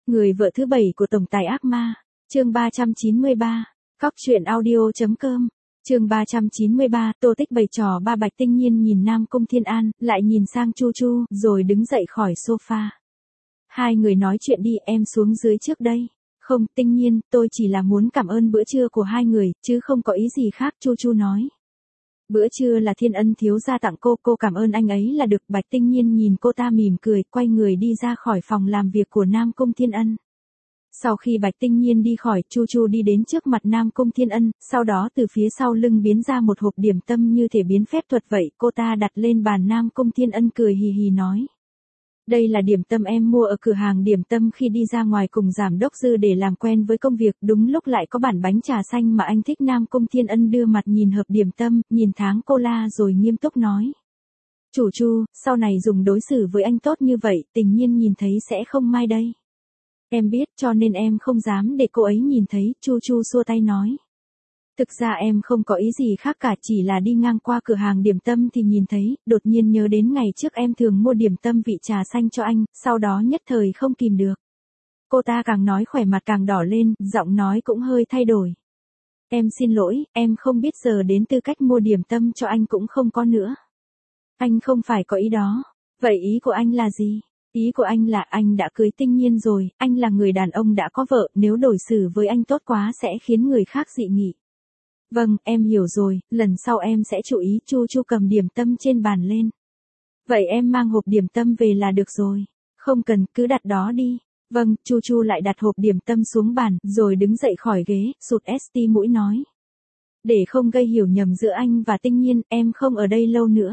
Người vợ thứ 7 của tổng tài ác ma, chương 393, Cóc truyện audio.com, chương 393, Tô Tích bày trò ba Bạch Tinh Nhiên nhìn Nam Cung Thiên An, lại nhìn sang Chu Chu, rồi đứng dậy khỏi sofa. Hai người nói chuyện đi, em xuống dưới trước đây. Không, Tinh Nhiên, tôi chỉ là muốn cảm ơn bữa trưa của hai người, chứ không có ý gì khác, Chu Chu nói. Bữa trưa là Thiên Ân thiếu gia tặng cô cảm ơn anh ấy là được. Bạch Tinh Nhiên nhìn cô ta mỉm cười, quay người đi ra khỏi phòng làm việc của Nam Cung Thiên Ân. Sau khi Bạch Tinh Nhiên đi khỏi, Chu Chu đi đến trước mặt Nam Cung Thiên Ân, sau đó từ phía sau lưng biến ra một hộp điểm tâm như thể biến phép thuật vậy, cô ta đặt lên bàn. Nam Cung Thiên Ân cười hì hì nói. Đây là điểm tâm em mua ở cửa hàng điểm tâm khi đi ra ngoài cùng giám đốc Dư để làm quen với công việc, đúng lúc lại có bản bánh trà xanh mà anh thích. Nam Cung Thiên Ân đưa mặt nhìn hộp điểm tâm, nhìn tháng cola rồi nghiêm túc nói. Chủ Chu, sau này dùng đối xử với anh tốt như vậy, Tình Nhiên nhìn thấy sẽ không mai đây. Em biết, cho nên em không dám để cô ấy nhìn thấy, Chu Chu xua tay nói. Thực ra em không có ý gì khác cả, chỉ là đi ngang qua cửa hàng điểm tâm thì nhìn thấy, đột nhiên nhớ đến ngày trước em thường mua điểm tâm vị trà xanh cho anh, sau đó nhất thời không kìm được. Cô ta càng nói khỏe mặt càng đỏ lên, giọng nói cũng hơi thay đổi. Em xin lỗi, em không biết giờ đến tư cách mua điểm tâm cho anh cũng không có nữa. Anh không phải có ý đó. Vậy ý của anh là gì? Ý của anh là anh đã cưới Tinh Nhiên rồi, anh là người đàn ông đã có vợ, nếu đối xử với anh tốt quá sẽ khiến người khác dị nghị. Vâng, em hiểu rồi, lần sau em sẽ chú ý. Chu Chu cầm điểm tâm trên bàn lên. Vậy em mang hộp điểm tâm về là được rồi. Không cần, cứ đặt đó đi. Vâng, Chu Chu lại đặt hộp điểm tâm xuống bàn, rồi đứng dậy khỏi ghế, sụt sti mũi nói. Để không gây hiểu nhầm giữa anh và Tinh Nhiên, em không ở đây lâu nữa.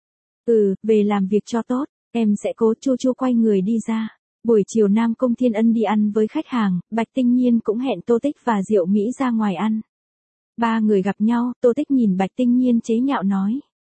Về làm việc cho tốt, em sẽ cố. Chu Chu quay người đi ra. Buổi chiều Nam Cung Thiên Ân đi ăn với khách hàng, Bạch Tinh Nhiên cũng hẹn Tô Tích và Diệu Mỹ ra ngoài ăn. Ba người gặp nhau, Tô Tích nhìn Bạch Tinh Nhiên chế nhạo nói.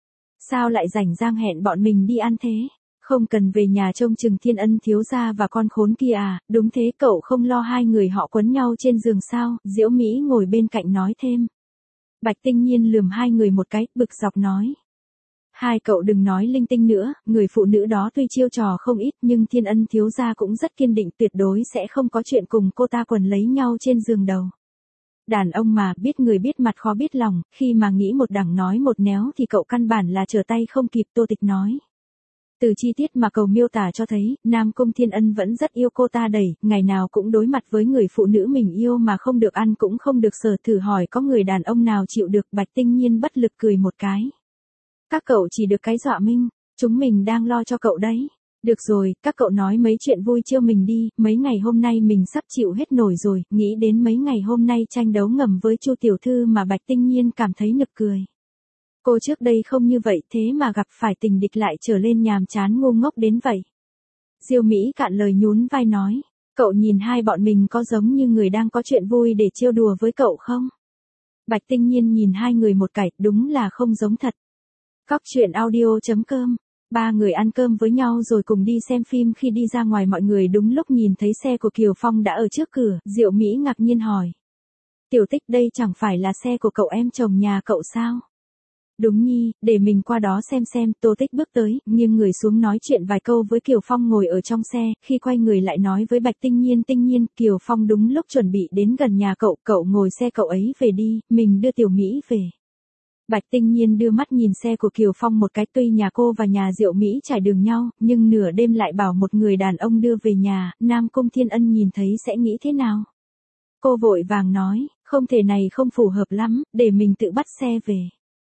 Sao lại rảnh rang hẹn bọn mình đi ăn thế? Không cần về nhà trông chừng Thiên Ân thiếu gia và con khốn kia à? Đúng thế, cậu không lo hai người họ quấn nhau trên giường sao? Diệu Mỹ ngồi bên cạnh nói thêm. Bạch Tinh Nhiên lườm hai người một cái, bực dọc nói. Hai cậu đừng nói linh tinh nữa, người phụ nữ đó tuy chiêu trò không ít nhưng Thiên Ân thiếu gia cũng rất kiên định, tuyệt đối sẽ không có chuyện cùng cô ta quần lấy nhau trên giường đầu. Đàn ông mà, biết người biết mặt khó biết lòng, khi mà nghĩ một đằng nói một néo thì cậu căn bản là trở tay không kịp. Tô Tịch nói. Từ chi tiết mà cậu miêu tả cho thấy, Nam Cung Thiên Ân vẫn rất yêu cô ta đầy, ngày nào cũng đối mặt với người phụ nữ mình yêu mà không được ăn cũng không được sờ, thử hỏi có người đàn ông nào chịu được. Bạch Tinh Nhiên bất lực cười một cái. Các cậu chỉ được cái dọa minh, chúng mình đang lo cho cậu đấy. Được rồi, các cậu nói mấy chuyện vui trêu mình đi, mấy ngày hôm nay mình sắp chịu hết nổi rồi, nghĩ đến mấy ngày hôm nay tranh đấu ngầm với Chu tiểu thư mà Bạch Tinh Nhiên cảm thấy nực cười. Cô trước đây không như vậy, thế mà gặp phải tình địch lại trở lên nhàm chán ngu ngốc đến vậy. Diêu Mỹ cạn lời nhún vai nói, cậu nhìn hai bọn mình có giống như người đang có chuyện vui để trêu đùa với cậu không? Bạch Tinh Nhiên nhìn hai người một cái, đúng là không giống thật. Cóc truyện audio.com. Ba người ăn cơm với nhau rồi cùng đi xem phim, khi đi ra ngoài mọi người đúng lúc nhìn thấy xe của Kiều Phong đã ở trước cửa. Diệu Mỹ ngạc nhiên hỏi. Tiểu Tích, đây chẳng phải là xe của cậu em chồng nhà cậu sao? Đúng nhi, để mình qua đó xem. Tô Tích bước tới, nghiêng người xuống nói chuyện vài câu với Kiều Phong ngồi ở trong xe, khi quay người lại nói với Bạch Tinh Nhiên, Kiều Phong đúng lúc chuẩn bị đến gần nhà cậu ngồi xe cậu ấy về đi, mình đưa Tiểu Mỹ về. Bạch Tinh Nhiên đưa mắt nhìn xe của Kiều Phong một cái, tuy nhà cô và nhà Diệu Mỹ trải đường nhau, nhưng nửa đêm lại bảo một người đàn ông đưa về nhà, Nam Cung Thiên Ân nhìn thấy sẽ nghĩ thế nào? Cô vội vàng nói, không thể, này không phù hợp lắm, để mình tự bắt xe về.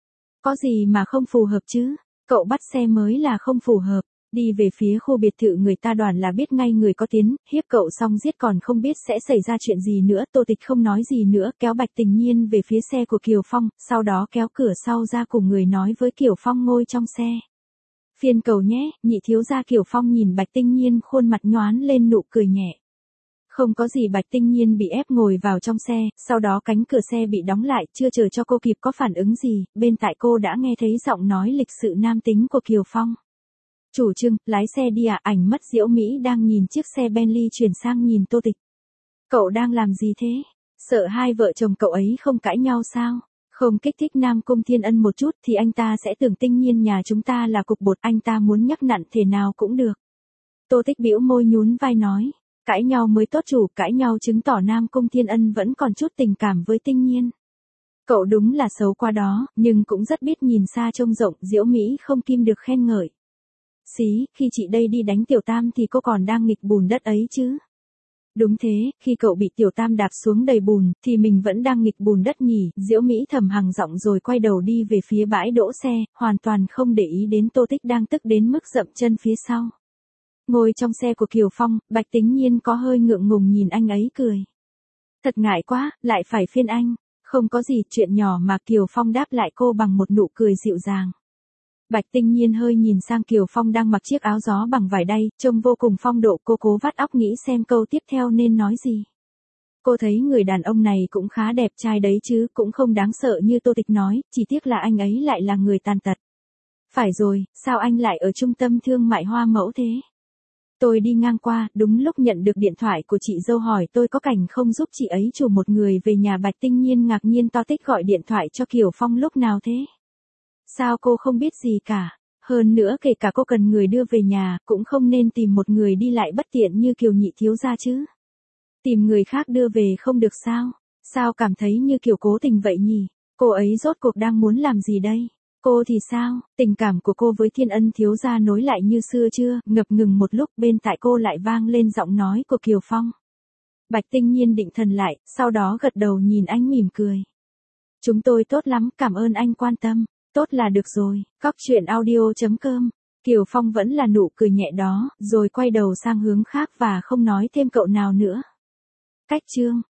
Có gì mà không phù hợp chứ, cậu bắt xe mới là không phù hợp. Đi về phía khu biệt thự người ta đoàn là biết ngay người có tiến, hiếp cậu xong giết còn không biết sẽ xảy ra chuyện gì nữa. Tô Tịch không nói gì nữa, kéo Bạch Tình Nhiên về phía xe của Kiều Phong, sau đó kéo cửa sau ra cùng người nói với Kiều Phong ngồi trong xe. Phiền cầu nhé, nhị thiếu gia. Kiều Phong nhìn Bạch Tinh Nhiên, khuôn mặt nhoáng lên nụ cười nhẹ. Không có gì. Bạch Tinh Nhiên bị ép ngồi vào trong xe, sau đó cánh cửa xe bị đóng lại, chưa chờ cho cô kịp có phản ứng gì, bên tại cô đã nghe thấy giọng nói lịch sự nam tính của Kiều Phong. Chủ Trương, lái xe đi à? Ảnh mắt Diệu Mỹ đang nhìn chiếc xe Bentley chuyển sang nhìn Tô Tịch. Cậu đang làm gì thế? Sợ hai vợ chồng cậu ấy không cãi nhau sao? Không kích thích Nam Cung Thiên Ân một chút thì anh ta sẽ tưởng Tinh Nhiên nhà chúng ta là cục bột, anh ta muốn nhắc nặn thế nào cũng được. Tô Tích bĩu môi nhún vai nói. Cãi nhau mới tốt chủ, cãi nhau chứng tỏ Nam Cung Thiên Ân vẫn còn chút tình cảm với Tinh Nhiên. Cậu đúng là xấu qua đó, nhưng cũng rất biết nhìn xa trông rộng, Diễu Mỹ không kim được khen ngợi. Xí, khi chị đây đi đánh Tiểu Tam thì cô còn đang nghịch bùn đất ấy chứ. Đúng thế, khi cậu bị Tiểu Tam đạp xuống đầy bùn, thì mình vẫn đang nghịch bùn đất nhỉ, Diễu Mỹ thầm hằng giọng rồi quay đầu đi về phía bãi đỗ xe, hoàn toàn không để ý đến Tô Tích đang tức đến mức dậm chân phía sau. Ngồi trong xe của Kiều Phong, Bạch Tính Nhiên có hơi ngượng ngùng nhìn anh ấy cười. Thật ngại quá, lại phải phiên anh. Không có gì, chuyện nhỏ mà, Kiều Phong đáp lại cô bằng một nụ cười dịu dàng. Bạch Tinh Nhiên hơi nhìn sang Kiều Phong đang mặc chiếc áo gió bằng vải đay, trông vô cùng phong độ, cô cố vắt óc nghĩ xem câu tiếp theo nên nói gì. Cô thấy người đàn ông này cũng khá đẹp trai đấy chứ, cũng không đáng sợ như Tô Tịch nói, chỉ tiếc là anh ấy lại là người tàn tật. Phải rồi, sao anh lại ở trung tâm thương mại Hoa Mẫu thế? Tôi đi ngang qua, đúng lúc nhận được điện thoại của chị dâu hỏi tôi có cảnh không giúp chị ấy chủ một người về nhà. Bạch Tinh Nhiên ngạc nhiên to tích gọi điện thoại cho Kiều Phong lúc nào thế? Sao cô không biết gì cả? Hơn nữa kể cả cô cần người đưa về nhà, cũng không nên tìm một người đi lại bất tiện như Kiều nhị thiếu gia chứ. Tìm người khác đưa về không được sao? Sao cảm thấy như Kiều cố tình vậy nhỉ? Cô ấy rốt cuộc đang muốn làm gì đây? Cô thì sao, tình cảm của cô với Thiên Ân thiếu gia nối lại như xưa chưa? Ngập ngừng một lúc bên tai cô lại vang lên giọng nói của Kiều Phong. Bạch Tinh Nhiên định thần lại, sau đó gật đầu nhìn anh mỉm cười. Chúng tôi tốt lắm, cảm ơn anh quan tâm. Tốt là được rồi, coctruyện.audio.com. Kiều Phong vẫn là nụ cười nhẹ đó, rồi quay đầu sang hướng khác và không nói thêm cậu nào nữa. Cách chương